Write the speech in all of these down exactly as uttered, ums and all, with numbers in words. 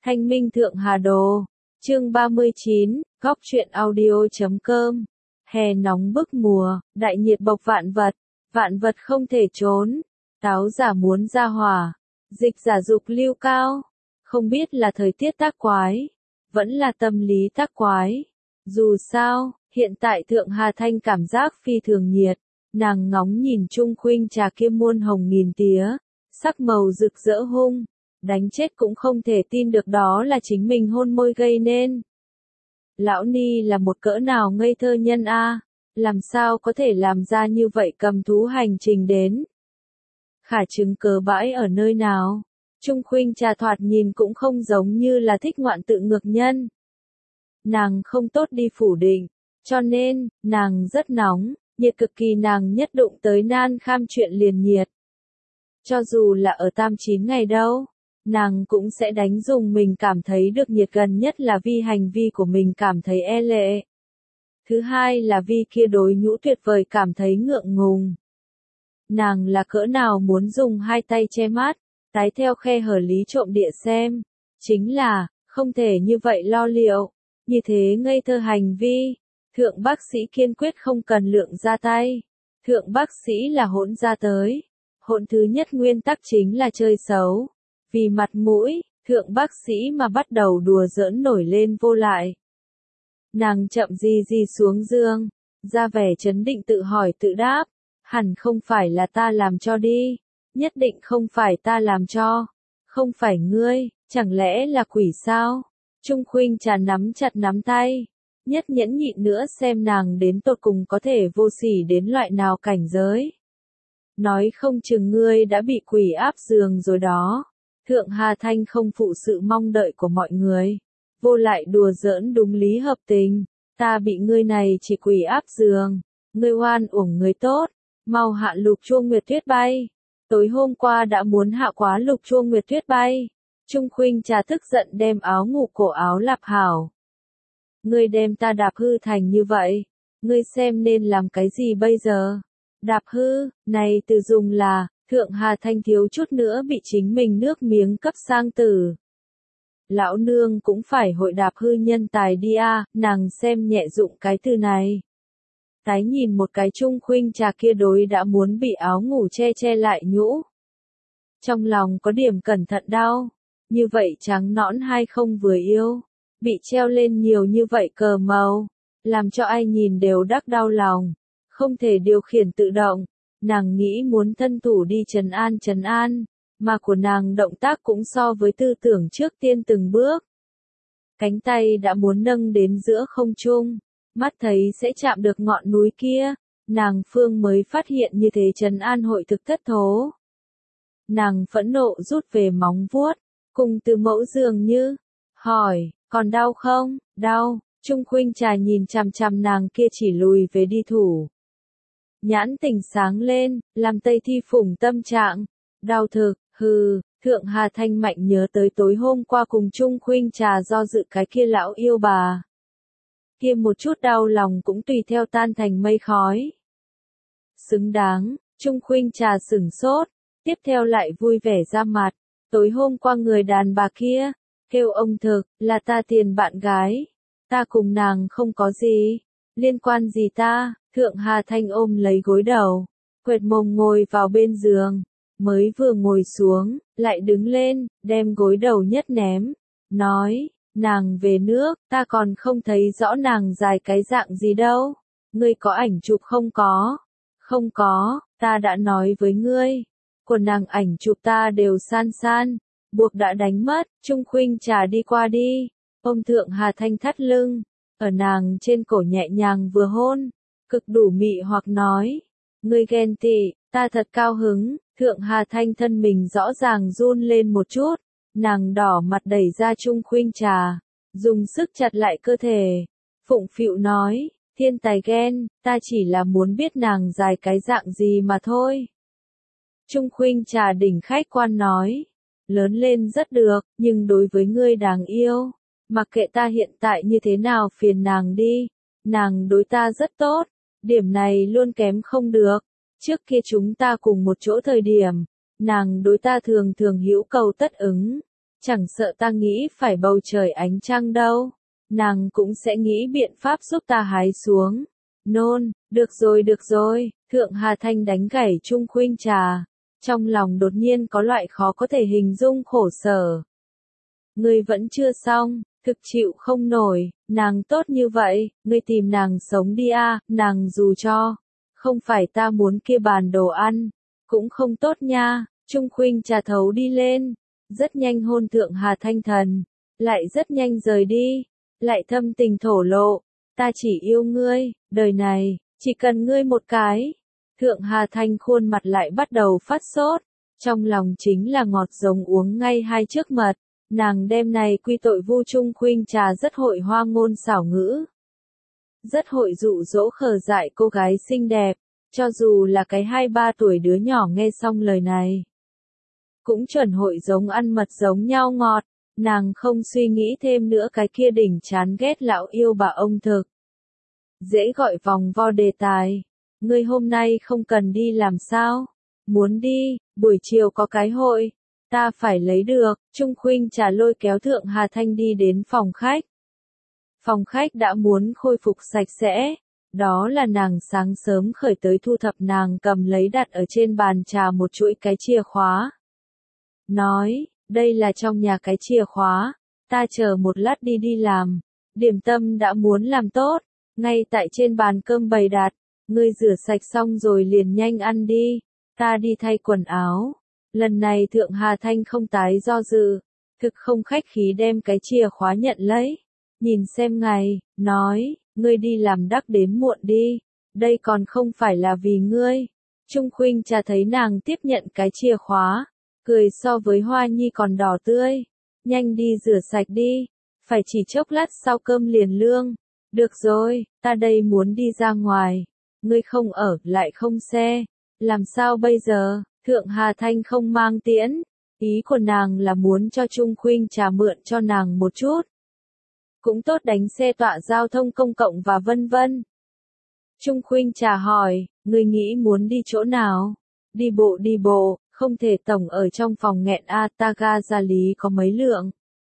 Thanh Minh Thượng Hà Đồ. Chương ba mươi chín, góc truyện audio chấm com. Hè nóng bức mùa, đại nhiệt bộc vạn vật, vạn vật không thể trốn. Táo giả muốn ra hỏa, dịch giả dục lưu cao. Không biết là thời tiết tác quái, vẫn là tâm lý tác quái. Dù sao, hiện tại Thượng Hà Thanh cảm giác phi thường nhiệt. Nàng ngóng nhìn Trung Khuynh trà kia muôn hồng nghìn tía, sắc màu rực rỡ hung, đánh chết cũng không thể tin được đó là chính mình hôn môi gây nên. Lão Ni là một cỡ nào ngây thơ nhân a, làm sao có thể làm ra như vậy cầm thú hành trình đến. Khả chứng cớ bãi ở nơi nào, Trung Khuynh trà thoạt nhìn cũng không giống như là thích ngoạn tự ngược nhân. Nàng không tốt đi phủ định, cho nên, nàng rất nóng. Nhiệt cực kỳ, nàng nhất đụng tới nan kham chuyện liền nhiệt. Cho dù là ở tam chín ngày đâu, nàng cũng sẽ đánh dùng mình cảm thấy được nhiệt, gần nhất là vì hành vi của mình cảm thấy e lệ. Thứ hai là vì kia đối nhũ tuyệt vời cảm thấy ngượng ngùng. Nàng là cỡ nào muốn dùng hai tay che mắt, tái theo khe hở lý trộm địa xem. Chính là, không thể như vậy lo liệu, như thế ngây thơ hành vi. Thượng bác sĩ kiên quyết không cần lượng ra tay. Thượng bác sĩ là hỗn ra tới. Hỗn thứ nhất nguyên tắc chính là chơi xấu. Vì mặt mũi, thượng bác sĩ mà bắt đầu đùa giỡn nổi lên vô lại. Nàng chậm gì gì xuống giường, ra vẻ chấn định tự hỏi tự đáp. Hẳn không phải là ta làm cho đi. Nhất định không phải ta làm cho. Không phải ngươi, chẳng lẽ là quỷ sao? Trung Khuynh trà nắm chặt nắm tay. Nhất nhẫn nhịn nữa xem nàng đến tột cùng có thể vô sỉ đến loại nào cảnh giới. Nói không chừng ngươi đã bị quỷ áp giường rồi đó. Thượng Hà Thanh không phụ sự mong đợi của mọi người. Vô lại đùa giỡn đúng lý hợp tình. Ta bị ngươi này chỉ quỷ áp giường. Ngươi oan uổng người tốt. Mau hạ lục chuông nguyệt tuyết bay. Tối hôm qua đã muốn hạ quá lục chuông nguyệt tuyết bay. Trung Khuynh trà tức giận đem áo ngủ cổ áo lạp hảo. Ngươi đem ta đạp hư thành như vậy, ngươi xem nên làm cái gì bây giờ? Đạp hư, này từ dùng là, Thượng Hà Thanh thiếu chút nữa bị chính mình nước miếng cấp sang tử. Lão nương cũng phải hội đạp hư nhân tài đi a, nàng xem nhẹ dụng cái từ này. Tái nhìn một cái Trung Khuynh trà kia đối đã muốn bị áo ngủ che che lại nhũ. Trong lòng có điểm cẩn thận đau, như vậy trắng nõn hay không vừa yêu. Bị treo lên nhiều như vậy cờ màu, làm cho ai nhìn đều đắc đau lòng, không thể điều khiển tự động. Nàng nghĩ muốn thân thủ đi trấn an trấn an, mà của nàng động tác cũng so với tư tưởng trước tiên từng bước. Cánh tay đã muốn nâng đến giữa không trung, mắt thấy sẽ chạm được ngọn núi kia, nàng phương mới phát hiện như thế trấn an hội thực thất thố. Nàng phẫn nộ rút về móng vuốt, cùng từ mẫu dường như, hỏi. Còn đau không? Đau. Trung Khuynh trà nhìn chằm chằm nàng kia chỉ lùi về đi thủ. Nhãn tỉnh sáng lên, làm Tây Thi phủng tâm trạng. Đau thực, hừ, Thượng Hà Thanh mạnh nhớ tới tối hôm qua cùng Trung Khuynh trà do dự cái kia lão yêu bà. Kia một chút đau lòng cũng tùy theo tan thành mây khói. Xứng đáng, Trung Khuynh trà sửng sốt, tiếp theo lại vui vẻ ra mặt. Tối hôm qua người đàn bà kia. Kêu ông thực, là ta tiền bạn gái. Ta cùng nàng không có gì. Liên quan gì ta? Thượng Hà Thanh ôm lấy gối đầu. Quệt mông ngồi vào bên giường. Mới vừa ngồi xuống, lại đứng lên, đem gối đầu nhất ném. Nói, nàng về nước, ta còn không thấy rõ nàng dài cái dạng gì đâu. Ngươi có ảnh chụp không có? Không có, ta đã nói với ngươi. Của nàng ảnh chụp ta đều san san. Buộc đã đánh mất, Trung Khuynh trà đi qua đi, ôm Thượng Hà Thanh thắt lưng, ở nàng trên cổ nhẹ nhàng vừa hôn, cực đủ mị hoặc nói, ngươi ghen tị, ta thật cao hứng. Thượng Hà Thanh thân mình rõ ràng run lên một chút, nàng đỏ mặt đẩy ra Trung Khuynh trà, dùng sức chặt lại cơ thể, phụng phịu nói, thiên tài ghen, ta chỉ là muốn biết nàng dài cái dạng gì mà thôi. Trung Khuynh trà đỉnh khách quan nói. Lớn lên rất được, nhưng đối với ngươi đáng yêu. Mặc kệ ta hiện tại như thế nào phiền nàng đi. Nàng đối ta rất tốt. Điểm này luôn kém không được. Trước kia chúng ta cùng một chỗ thời điểm. Nàng đối ta thường thường hữu cầu tất ứng. Chẳng sợ ta nghĩ phải bầu trời ánh trăng đâu. Nàng cũng sẽ nghĩ biện pháp giúp ta hái xuống. Nôn, được rồi được rồi, Thượng Hà Thanh đánh gãy Trung Khuynh Trà. Trong lòng đột nhiên có loại khó có thể hình dung khổ sở. Ngươi vẫn chưa xong, thực chịu không nổi, nàng tốt như vậy, ngươi tìm nàng sống đi a, nàng dù cho. Không phải ta muốn kia bàn đồ ăn, cũng không tốt nha. Trung Khuynh Trà thấu đi lên, rất nhanh hôn Thượng Hà Thanh thần, lại rất nhanh rời đi, lại thâm tình thổ lộ, ta chỉ yêu ngươi, đời này, chỉ cần ngươi một cái. Thượng Hà Thanh khuôn mặt lại bắt đầu phát sốt, trong lòng chính là ngọt giống uống ngay hai chiếc mật, nàng đêm này quy tội Vu Trung Khuynh Trà rất hội hoa ngôn xảo ngữ, rất hội dụ dỗ khờ dại cô gái xinh đẹp, cho dù là cái hai ba tuổi đứa nhỏ nghe xong lời này. Cũng chuẩn hội giống ăn mật giống nhau ngọt, nàng không suy nghĩ thêm nữa cái kia đỉnh chán ghét lão yêu bà ông thực. Dễ gọi vòng vo đề tài, ngươi hôm nay không cần đi làm sao? Muốn đi, buổi chiều có cái hội, ta phải lấy được. Trung Khuynh Trà lôi kéo Thượng Hà Thanh đi đến phòng khách. Phòng khách đã muốn khôi phục sạch sẽ, đó là nàng sáng sớm khởi tới thu thập, nàng cầm lấy đặt ở trên bàn trà một chuỗi cái chìa khóa. Nói, đây là trong nhà cái chìa khóa, ta chờ một lát đi đi làm, điểm tâm đã muốn làm tốt, ngay tại trên bàn cơm bày đặt, ngươi rửa sạch xong rồi liền nhanh ăn đi, ta đi thay quần áo. Lần này Thượng Hà Thanh không tái do dự, thực không khách khí đem cái chìa khóa nhận lấy, nhìn xem ngày, nói, ngươi đi làm đắc đến muộn đi, đây còn không phải là vì ngươi. Trung Khuynh Trà thấy nàng tiếp nhận cái chìa khóa, cười so với hoa nhi còn đỏ tươi, nhanh đi rửa sạch đi, phải chỉ chốc lát sau cơm liền lương. Được rồi, ta đây muốn đi ra ngoài, ngươi không ở, lại không xe, làm sao bây giờ? Thượng Hà Thanh không mang tiễn, ý của nàng là muốn cho Trung Khuynh Trà mượn cho nàng một chút. Cũng tốt đánh xe tọa giao thông công cộng và vân vân. Trung Khuynh Trà hỏi, ngươi nghĩ muốn đi chỗ nào? Đi bộ đi bộ, không thể tổng ở trong phòng nghẹn a, ta ga ra lý có mấy lượng.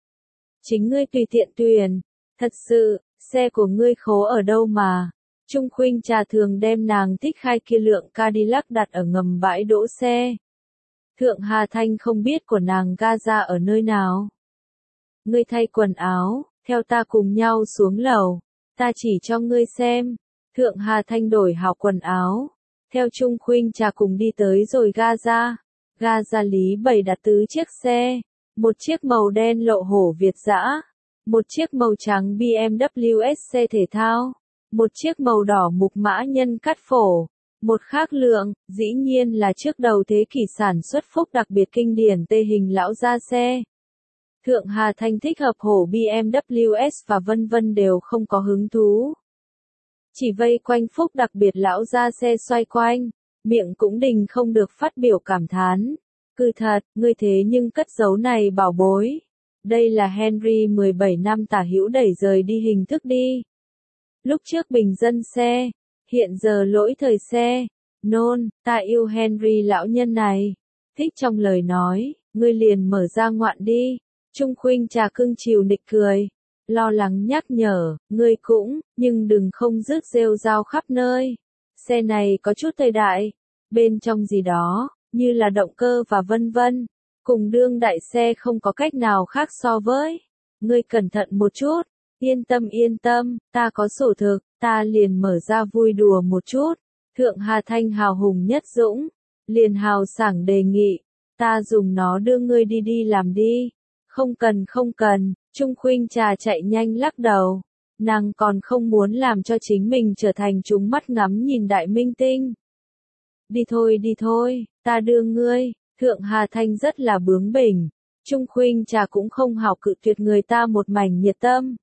Chính ngươi tùy tiện tuyển, thật sự, xe của ngươi khố ở đâu mà. Trung Khuynh Trà thường đem nàng thích khai kia lượng Cadillac đặt ở ngầm bãi đỗ xe. Thượng Hà Thanh không biết của nàng ga ra ở nơi nào. Ngươi thay quần áo, theo ta cùng nhau xuống lầu, ta chỉ cho ngươi xem. Thượng Hà Thanh đổi hảo quần áo, theo Trung Khuynh Trà cùng đi tới rồi ga ra. Ga ra lý bày đặt tứ chiếc xe, một chiếc màu đen lộ hổ Việt dã, một chiếc màu trắng bê em vê ét xe thể thao, một chiếc màu đỏ mục mã nhân cắt phổ, một khác lượng, dĩ nhiên là trước đầu thế kỷ sản xuất phúc đặc biệt kinh điển tê hình lão gia xe. Thượng Hà Thanh thích hợp hổ bê em vê ét và vân vân đều không có hứng thú. Chỉ vây quanh phúc đặc biệt lão gia xe xoay quanh, miệng cũng đình không được phát biểu cảm thán. Cư thật, ngươi thế nhưng cất giấu này bảo bối. Đây là Henry mười bảy năm tả hữu đẩy rời đi hình thức đi. Lúc trước bình dân xe, hiện giờ lỗi thời xe. Nôn, ta yêu Henry lão nhân này. Thích trong lời nói, ngươi liền mở ra ngoạn đi. Trung Khuynh Trà cưng chiều nịnh cười. Lo lắng nhắc nhở, ngươi cũng, nhưng đừng không rước rêu rao khắp nơi. Xe này có chút thời đại, bên trong gì đó, như là động cơ và vân vân. Cùng đương đại xe không có cách nào khác so với. Ngươi cẩn thận một chút, yên tâm yên tâm, ta có sổ thực, ta liền mở ra vui đùa một chút. Thượng Hà Thanh hào hùng nhất dũng, liền hào sảng đề nghị, ta dùng nó đưa ngươi đi đi làm đi. Không cần không cần, Trung Khuynh Trà chạy nhanh lắc đầu. Nàng còn không muốn làm cho chính mình trở thành chúng mắt ngắm nhìn đại minh tinh. Đi thôi đi thôi, ta đưa ngươi. Thượng Hà Thanh rất là bướng bỉnh. Trung Khuynh Trà cũng không hảo cự tuyệt người ta một mảnh nhiệt tâm.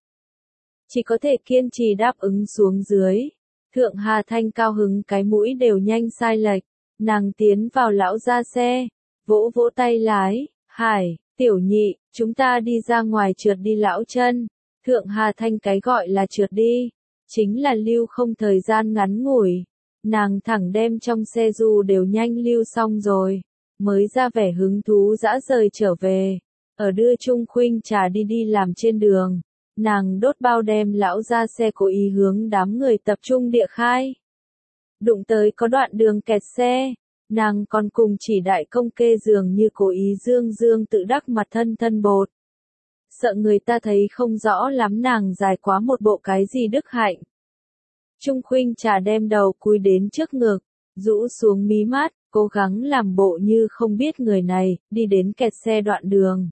Chỉ có thể kiên trì đáp ứng xuống dưới. Thượng Hà Thanh cao hứng cái mũi đều nhanh sai lệch. Nàng tiến vào lão gia xe, vỗ vỗ tay lái, Hải, tiểu nhị, chúng ta đi ra ngoài trượt đi lão chân. Thượng Hà Thanh cái gọi là trượt đi, chính là lưu không thời gian ngắn ngủi. Nàng thẳng đem trong xe du đều nhanh lưu xong rồi, mới ra vẻ hứng thú dã rời trở về. Ở đưa Trung Khuynh Trà đi đi làm trên đường, nàng đốt bao đem lão ra xe cố ý hướng đám người tập trung địa khai. Đụng tới có đoạn đường kẹt xe, nàng còn cùng chỉ đại công kê dường như cố ý dương dương tự đắc mặt thân thân bột. Sợ người ta thấy không rõ lắm nàng dài quá một bộ cái gì đức hạnh. Trung Khuynh Trà đem đầu cúi đến trước ngực, rũ xuống mí mắt, cố gắng làm bộ như không biết người này, đi đến kẹt xe đoạn đường.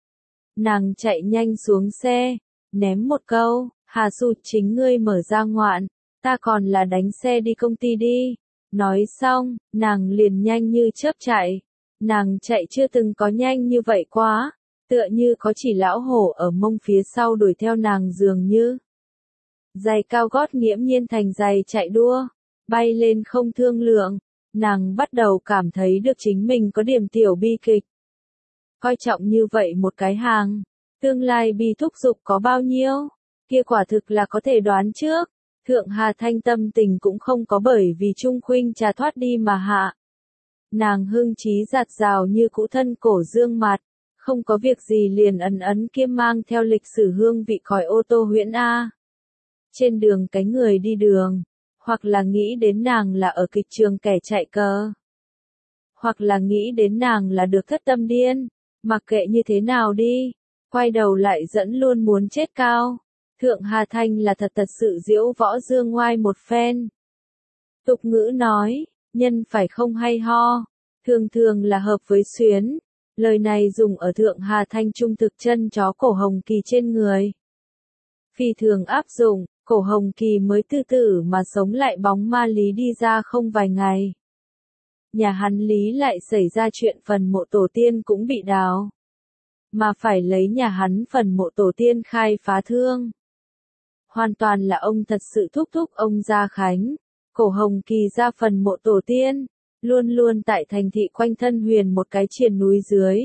Nàng chạy nhanh xuống xe, ném một câu, Hà Su chính ngươi mở ra ngoạn, ta còn là đánh xe đi công ty đi. Nói xong, nàng liền nhanh như chớp chạy. Nàng chạy chưa từng có nhanh như vậy quá, tựa như có chỉ lão hổ ở mông phía sau đuổi theo nàng dường như. Giày cao gót nghiễm nhiên thành giày chạy đua, bay lên không thương lượng, nàng bắt đầu cảm thấy được chính mình có điểm tiểu bi kịch. Coi trọng như vậy một cái hàng, tương lai bi thúc dục có bao nhiêu, kia quả thực là có thể đoán trước. Thượng Hà Thanh tâm tình cũng không có bởi vì Trung Khuynh Trà thoát đi mà hạ. Nàng hưng trí giạt rào như cũ thân cổ dương mặt, không có việc gì liền ấn ấn kiêm mang theo lịch sử hương vị còi ô tô huyễn A. Trên đường cái người đi đường, hoặc là nghĩ đến nàng là ở kịch trường kẻ chạy cờ, hoặc là nghĩ đến nàng là được thất tâm điên, mặc kệ như thế nào đi, quay đầu lại dẫn luôn muốn chết cao. Thượng Hà Thanh là thật thật sự diễu võ dương ngoai một phen. Tục ngữ nói, nhân phải không hay ho, thường thường là hợp với xuyến. Lời này dùng ở Thượng Hà Thanh trung thực chân chó cổ Hồng Kỳ trên người. Phi thường áp dụng, cổ Hồng Kỳ mới tư tử mà sống lại bóng ma lý đi ra không vài ngày. Nhà hắn lý lại xảy ra chuyện phần mộ tổ tiên cũng bị đào. Mà phải lấy nhà hắn phần mộ tổ tiên khai phá thương. Hoàn toàn là ông thật sự thúc thúc ông Gia Khánh. Cổ Hồng Kỳ ra phần mộ tổ tiên, luôn luôn tại thành thị quanh thân huyền một cái triền núi dưới.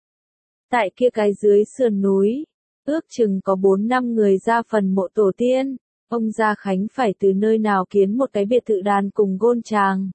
Tại kia cái dưới sườn núi, ước chừng có bốn năm người ra phần mộ tổ tiên, ông Gia Khánh phải từ nơi nào kiến một cái biệt thự đàn cùng gôn tràng.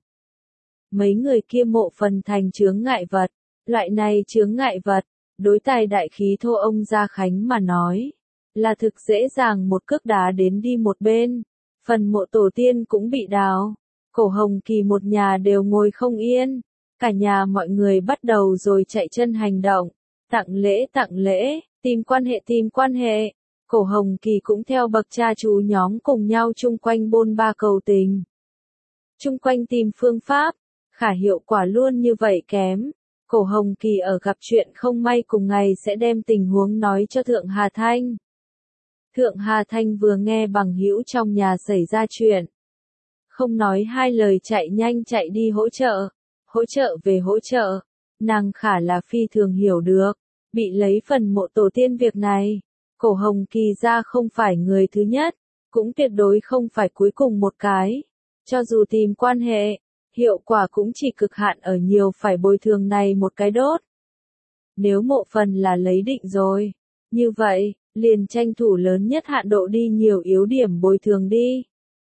Mấy người kia mộ phần thành chướng ngại vật, loại này chướng ngại vật, đối tài đại khí thô ông Gia Khánh mà nói. Là thực dễ dàng một cước đá đến đi một bên, phần mộ tổ tiên cũng bị đào, cổ Hồng Kỳ một nhà đều ngồi không yên, cả nhà mọi người bắt đầu rồi chạy chân hành động, tặng lễ tặng lễ, tìm quan hệ tìm quan hệ, cổ Hồng Kỳ cũng theo bậc cha chú nhóm cùng nhau chung quanh bôn ba cầu tình. Chung quanh tìm phương pháp, khả hiệu quả luôn như vậy kém, cổ Hồng Kỳ ở gặp chuyện không may cùng ngày sẽ đem tình huống nói cho Thượng Hà Thanh. Thượng Hà Thanh vừa nghe bằng hữu trong nhà xảy ra chuyện. Không nói hai lời chạy nhanh chạy đi hỗ trợ. Hỗ trợ về hỗ trợ. Nàng khả là phi thường hiểu được. Bị lấy phần mộ tổ tiên việc này. Cổ Hồng Kỳ ra không phải người thứ nhất. Cũng tuyệt đối không phải cuối cùng một cái. Cho dù tìm quan hệ. Hiệu quả cũng chỉ cực hạn ở nhiều phải bồi thường này một cái đốt. Nếu mộ phần là lấy định rồi. Như vậy. Liền tranh thủ lớn nhất hạn độ đi nhiều yếu điểm bồi thường đi.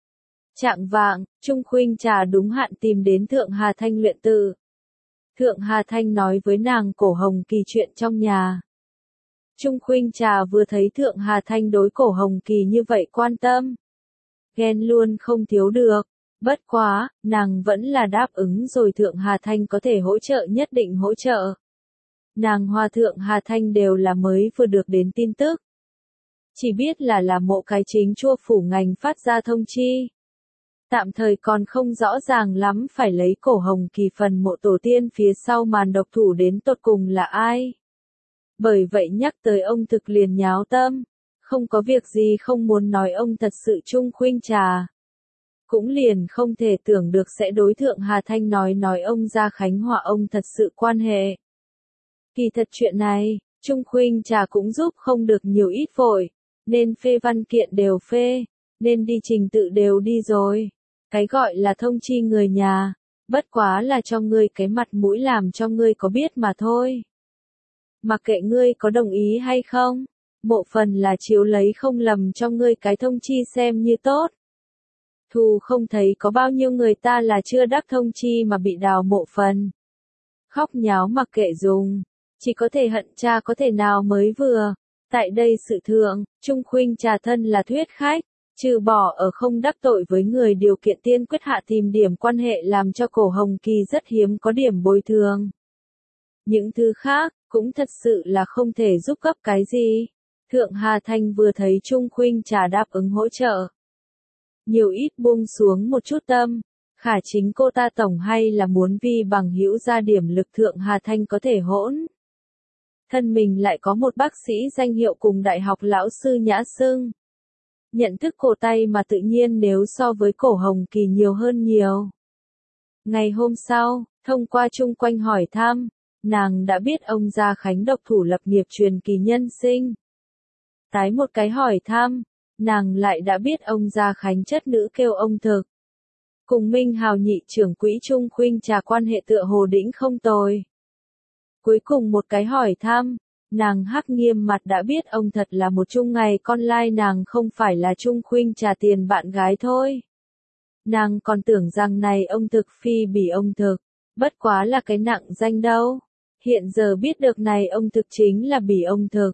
Trạng vạng, Trung Khuynh Trà đúng hạn tìm đến Thượng Hà Thanh luyện tự. Thượng Hà Thanh nói với nàng cổ Hồng Kỳ chuyện trong nhà. Trung Khuynh Trà vừa thấy Thượng Hà Thanh đối cổ Hồng Kỳ như vậy quan tâm. Ghen luôn không thiếu được. Bất quá, nàng vẫn là đáp ứng rồi Thượng Hà Thanh có thể hỗ trợ nhất định hỗ trợ. Nàng Hòa Thượng Hà Thanh đều là mới vừa được đến tin tức. Chỉ biết là là mộ cái chính chua phủ ngành phát ra thông chi. Tạm thời còn không rõ ràng lắm phải lấy cổ Hồng Kỳ phần mộ tổ tiên phía sau màn độc thủ đến tột cùng là ai. Bởi vậy nhắc tới ông thực liền nháo tâm. Không có việc gì không muốn nói ông thật sự Trung Khuynh Trà. Cũng liền không thể tưởng được sẽ đối Thượng Hà Thanh nói nói ông Gia Khánh hòa ông thật sự quan hệ. Kỳ thật chuyện này, Trung Khuynh Trà cũng giúp không được nhiều ít vội. Nên phê văn kiện đều phê, nên đi trình tự đều đi rồi. Cái gọi là thông chi người nhà, bất quá là cho ngươi cái mặt mũi làm cho ngươi có biết mà thôi. Mặc kệ ngươi có đồng ý hay không, mộ phần là chiếu lấy không lầm cho ngươi cái thông chi xem như tốt. Thù không thấy có bao nhiêu người ta là chưa đắc thông chi mà bị đào mộ phần. Khóc nháo mặc kệ dùng, Chỉ có thể hận cha có thể nào mới vừa. Tại đây sự thượng, Trung Khuynh Trà thân là thuyết khách, trừ bỏ ở không đắc tội với người điều kiện tiên quyết hạ tìm điểm quan hệ làm cho Cổ Hồng Kỳ rất hiếm có điểm bồi thường. Những thứ khác, cũng thật sự là không thể giúp gấp cái gì. Thượng Hà Thanh vừa thấy Trung Khuynh Trà đáp ứng hỗ trợ. Nhiều ít buông xuống một chút tâm, khả chính cô ta tổng hay là muốn vì bằng hữu ra điểm lực Thượng Hà Thanh có thể hỗn. Thân mình lại có một bác sĩ danh hiệu cùng đại học lão sư nhã xưng. Nhận thức cổ tay mà tự nhiên nếu so với Cổ Hồng Kỳ nhiều hơn nhiều. Ngày hôm sau, thông qua chung quanh hỏi thăm, nàng đã biết ông Gia Khánh độc thủ lập nghiệp truyền kỳ nhân sinh. Tái một cái hỏi thăm, nàng lại đã biết ông Gia Khánh chất nữ kêu ông Thực. Cùng Minh Hào nhị trưởng quỹ Trung Khuynh Trà quan hệ tựa hồ đĩnh không tồi. Cuối cùng một cái hỏi thăm, nàng hắc nghiêm mặt đã biết ông thật là một chung ngày con lai nàng không phải là Trung Khuynh Trà tiền bạn gái thôi. Nàng còn tưởng rằng này ông Thực phi bỉ ông Thực, bất quá là cái nặng danh đâu. Hiện giờ biết được này ông Thực chính là bỉ ông Thực.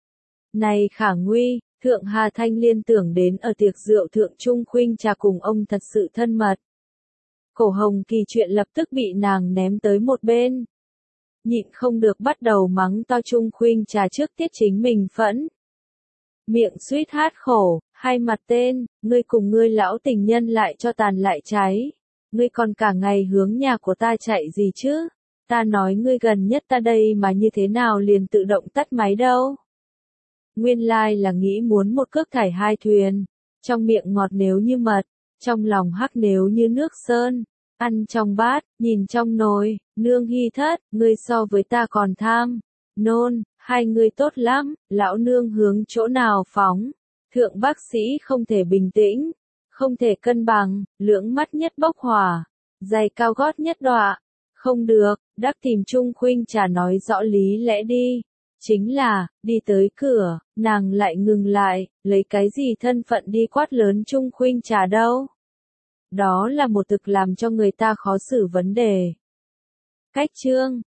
Này khả nguy, Thượng Hà Thanh liên tưởng đến ở tiệc rượu Thượng Trung Khuynh Trà cùng ông thật sự thân mật. Cổ Hồng Kỳ chuyện lập tức bị nàng ném tới một bên. Nhịn không được bắt đầu mắng to Trung Khuynh Trà trước tiết chính mình phẫn. Miệng suýt hát khổ, hai mặt tên, ngươi cùng ngươi lão tình nhân lại cho tàn lại cháy. Ngươi còn cả ngày hướng nhà của ta chạy gì chứ? Ta nói ngươi gần nhất ta đây mà như thế nào liền tự động tắt máy đâu? Nguyên lai là nghĩ muốn một cước thải hai thuyền. Trong miệng ngọt nếu như mật, trong lòng hắc nếu như nước sơn. Ăn trong bát, nhìn trong nồi, nương hy thất, ngươi so với ta còn tham. Nôn, hai ngươi tốt lắm, lão nương hướng chỗ nào phóng. Thượng bác sĩ không thể bình tĩnh, không thể cân bằng, lưỡng mắt nhất bốc hỏa, giày cao gót nhất đọa. Không được, đắc tìm Trung Khuynh Trà nói rõ lý lẽ đi. Chính là, đi tới cửa, nàng lại ngừng lại, lấy cái gì thân phận đi quát lớn Trung Khuynh Trà đâu. Đó là một thực làm cho người ta khó xử vấn đề. Cách chương